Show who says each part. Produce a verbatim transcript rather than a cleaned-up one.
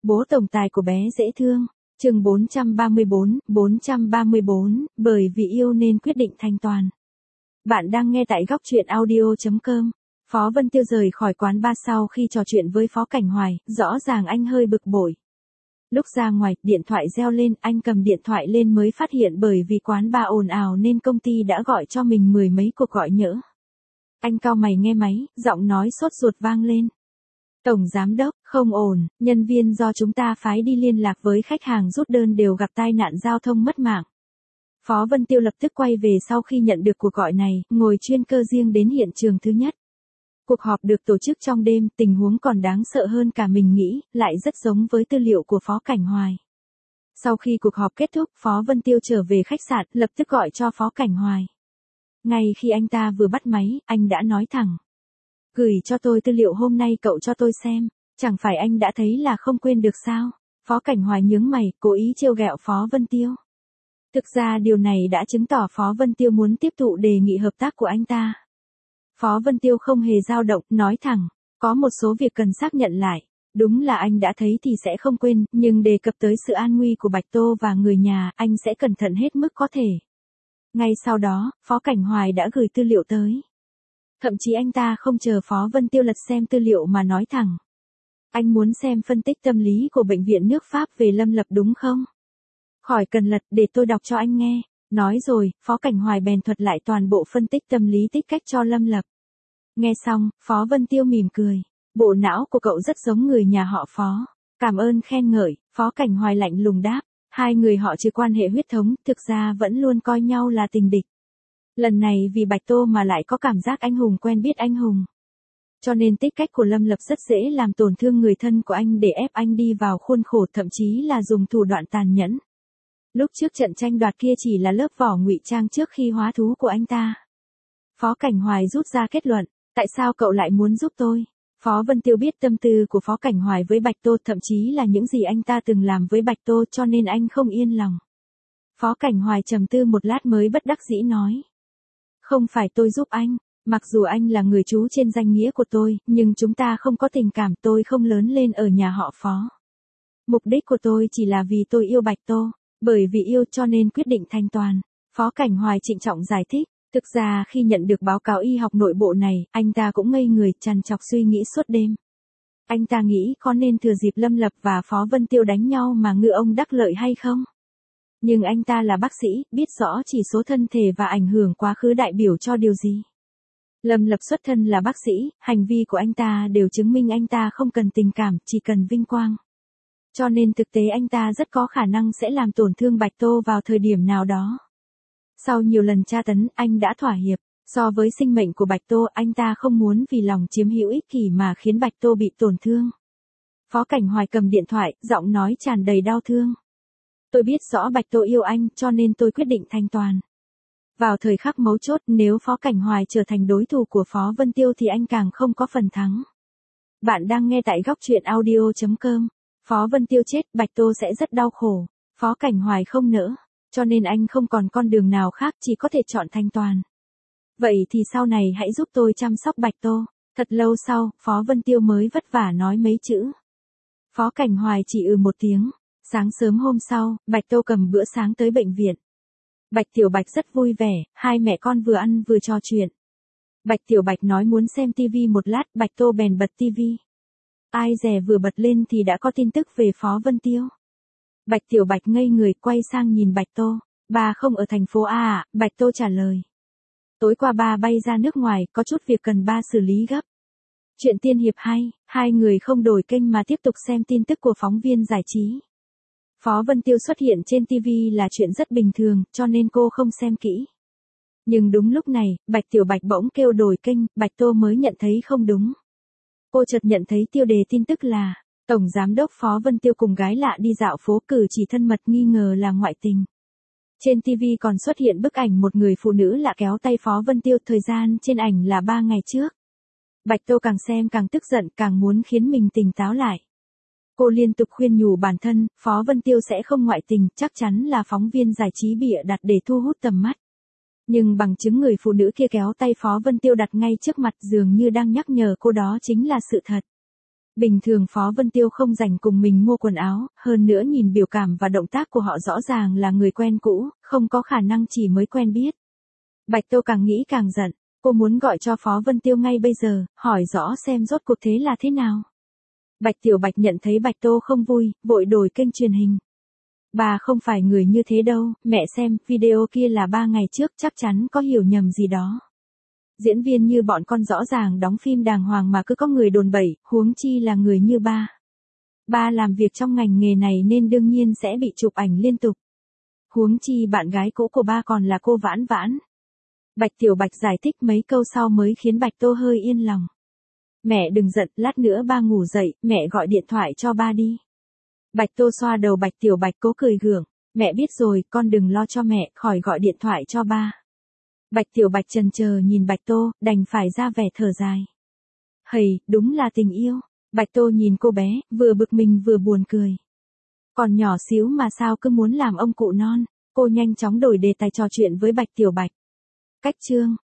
Speaker 1: Bố tổng tài của bé dễ thương. Chương bốn trăm ba mươi bốn, bốn trăm ba mươi bốn, bởi vì yêu nên quyết định thanh toàn. Bạn đang nghe tại góc truyện audio chấm com. Phó Vân Tiêu rời khỏi quán bar sau khi trò chuyện với Phó Cảnh Hoài, rõ ràng anh hơi bực bội. Lúc ra ngoài, điện thoại reo lên, anh cầm điện thoại lên mới phát hiện bởi vì quán bar ồn ào nên công ty đã gọi cho mình mười mấy cuộc gọi nhỡ. Anh cau mày nghe máy, giọng nói sốt ruột vang lên. Tổng giám đốc, không ổn, nhân viên do chúng ta phái đi liên lạc với khách hàng rút đơn đều gặp tai nạn giao thông mất mạng. Phó Vân Tiêu lập tức quay về sau khi nhận được cuộc gọi này, ngồi chuyên cơ riêng đến hiện trường thứ nhất. Cuộc họp được tổ chức trong đêm, tình huống còn đáng sợ hơn cả mình nghĩ, lại rất giống với tư liệu của Phó Cảnh Hoài. Sau khi cuộc họp kết thúc, Phó Vân Tiêu trở về khách sạn, lập tức gọi cho Phó Cảnh Hoài. Ngay khi anh ta vừa bắt máy, anh đã nói thẳng. Gửi cho tôi tư liệu hôm nay cậu cho tôi xem, chẳng phải anh đã thấy là không quên được sao? Phó Cảnh Hoài nhướng mày, cố ý trêu ghẹo Phó Vân Tiêu. Thực ra điều này đã chứng tỏ Phó Vân Tiêu muốn tiếp thụ đề nghị hợp tác của anh ta. Phó Vân Tiêu không hề dao động, nói thẳng, có một số việc cần xác nhận lại. Đúng là anh đã thấy thì sẽ không quên, nhưng đề cập tới sự an nguy của Bạch Tô và người nhà, anh sẽ cẩn thận hết mức có thể. Ngay sau đó, Phó Cảnh Hoài đã gửi tư liệu tới. Thậm chí anh ta không chờ Phó Vân Tiêu lật xem tư liệu mà nói thẳng. Anh muốn xem phân tích tâm lý của bệnh viện nước Pháp về Lâm Lập đúng không? Khỏi cần lật, để tôi đọc cho anh nghe. Nói rồi, Phó Cảnh Hoài bèn thuật lại toàn bộ phân tích tâm lý tích cách cho Lâm Lập. Nghe xong, Phó Vân Tiêu mỉm cười. Bộ não của cậu rất giống người nhà họ Phó. Cảm ơn khen ngợi, Phó Cảnh Hoài lạnh lùng đáp. Hai người họ trừ quan hệ huyết thống, thực ra vẫn luôn coi nhau là tình địch. Lần này vì Bạch Tô mà lại có cảm giác anh hùng quen biết anh hùng. Cho nên tích cách của Lâm Lập rất dễ làm tổn thương người thân của anh để ép anh đi vào khuôn khổ, thậm chí là dùng thủ đoạn tàn nhẫn. Lúc trước trận tranh đoạt kia chỉ là lớp vỏ ngụy trang trước khi hóa thú của anh ta. Phó Cảnh Hoài rút ra kết luận, tại sao cậu lại muốn giúp tôi? Phó Vân Tiêu biết tâm tư của Phó Cảnh Hoài với Bạch Tô, thậm chí là những gì anh ta từng làm với Bạch Tô, cho nên anh không yên lòng. Phó Cảnh Hoài trầm tư một lát mới bất đắc dĩ nói. Không phải tôi giúp anh, mặc dù anh là người chú trên danh nghĩa của tôi, nhưng chúng ta không có tình cảm, tôi không lớn lên ở nhà họ Phó. Mục đích của tôi chỉ là vì tôi yêu Bạch Tô, bởi vì yêu cho nên quyết định thanh toàn. Phó Cảnh Hoài trịnh trọng giải thích, thực ra khi nhận được báo cáo y học nội bộ này, anh ta cũng ngây người, trằn trọc suy nghĩ suốt đêm. Anh ta nghĩ có nên thừa dịp Lâm Lập và Phó Vân Tiêu đánh nhau mà ngư ông đắc lợi hay không? Nhưng anh ta là bác sĩ, biết rõ chỉ số thân thể và ảnh hưởng quá khứ đại biểu cho điều gì. Lâm Lập xuất thân là bác sĩ, hành vi của anh ta đều chứng minh anh ta không cần tình cảm, chỉ cần vinh quang. Cho nên thực tế anh ta rất có khả năng sẽ làm tổn thương Bạch Tô vào thời điểm nào đó. Sau nhiều lần tra tấn, anh đã thỏa hiệp. So với sinh mệnh của Bạch Tô, anh ta không muốn vì lòng chiếm hữu ích kỷ mà khiến Bạch Tô bị tổn thương. Phó Cảnh Hoài cầm điện thoại, giọng nói tràn đầy đau thương. Tôi biết rõ Bạch Tô yêu anh, cho nên tôi quyết định thanh toàn. Vào thời khắc mấu chốt, nếu Phó Cảnh Hoài trở thành đối thủ của Phó Vân Tiêu thì anh càng không có phần thắng. Bạn đang nghe tại góc truyện audio chấm com. Phó Vân Tiêu chết, Bạch Tô sẽ rất đau khổ. Phó Cảnh Hoài không nỡ, cho nên anh không còn con đường nào khác, chỉ có thể chọn thanh toàn. Vậy thì sau này hãy giúp tôi chăm sóc Bạch Tô. Thật lâu sau, Phó Vân Tiêu mới vất vả nói mấy chữ. Phó Cảnh Hoài chỉ ừ một tiếng. Sáng sớm hôm sau, Bạch Tô cầm bữa sáng tới bệnh viện. Bạch Tiểu Bạch rất vui vẻ, hai mẹ con vừa ăn vừa trò chuyện. Bạch Tiểu Bạch nói muốn xem tivi một lát, Bạch Tô bèn bật tivi. Ai dè vừa bật lên thì đã có tin tức về Phó Vân Tiêu. Bạch Tiểu Bạch ngây người, quay sang nhìn Bạch Tô. Ba không ở thành phố A à? Bạch Tô trả lời. Tối qua ba bay ra nước ngoài, có chút việc cần ba xử lý gấp. Chuyện tiên hiệp hay, hai người không đổi kênh mà tiếp tục xem tin tức của phóng viên giải trí. Phó Vân Tiêu xuất hiện trên ti vi là chuyện rất bình thường, cho nên cô không xem kỹ. Nhưng đúng lúc này, Bạch Tiểu Bạch bỗng kêu đổi kênh, Bạch Tô mới nhận thấy không đúng. Cô chợt nhận thấy tiêu đề tin tức là Tổng Giám đốc Phó Vân Tiêu cùng gái lạ đi dạo phố, cử chỉ thân mật nghi ngờ là ngoại tình. Trên ti vi còn xuất hiện bức ảnh một người phụ nữ lạ kéo tay Phó Vân Tiêu, thời gian trên ảnh là ba ngày trước. Bạch Tô càng xem càng tức giận, càng muốn khiến mình tỉnh táo lại. Cô liên tục khuyên nhủ bản thân, Phó Vân Tiêu sẽ không ngoại tình, chắc chắn là phóng viên giải trí bịa đặt để thu hút tầm mắt. Nhưng bằng chứng người phụ nữ kia kéo tay Phó Vân Tiêu đặt ngay trước mặt, dường như đang nhắc nhở cô đó chính là sự thật. Bình thường Phó Vân Tiêu không rảnh cùng mình mua quần áo, hơn nữa nhìn biểu cảm và động tác của họ rõ ràng là người quen cũ, không có khả năng chỉ mới quen biết. Bạch Tô càng nghĩ càng giận, cô muốn gọi cho Phó Vân Tiêu ngay bây giờ, hỏi rõ xem rốt cuộc thế là thế nào. Bạch Tiểu Bạch nhận thấy Bạch Tô không vui, vội đổi kênh truyền hình. Bà không phải người như thế đâu, mẹ xem, video kia là ba ngày trước, chắc chắn có hiểu nhầm gì đó. Diễn viên như bọn con rõ ràng đóng phim đàng hoàng mà cứ có người đồn bẩy, huống chi là người như ba. Ba làm việc trong ngành nghề này nên đương nhiên sẽ bị chụp ảnh liên tục. Huống chi bạn gái cũ của ba còn là cô Vãn Vãn. Bạch Tiểu Bạch giải thích mấy câu sau mới khiến Bạch Tô hơi yên lòng. Mẹ đừng giận, lát nữa ba ngủ dậy, mẹ gọi điện thoại cho ba đi. Bạch Tô xoa đầu Bạch Tiểu Bạch cố cười gượng. Mẹ biết rồi, con đừng lo cho mẹ, khỏi gọi điện thoại cho ba. Bạch Tiểu Bạch chần chờ nhìn Bạch Tô, đành phải ra vẻ thở dài. Hầy, đúng là tình yêu. Bạch Tô nhìn cô bé, vừa bực mình vừa buồn cười. Còn nhỏ xíu mà sao cứ muốn làm ông cụ non. Cô nhanh chóng đổi đề tài trò chuyện với Bạch Tiểu Bạch. Cách chương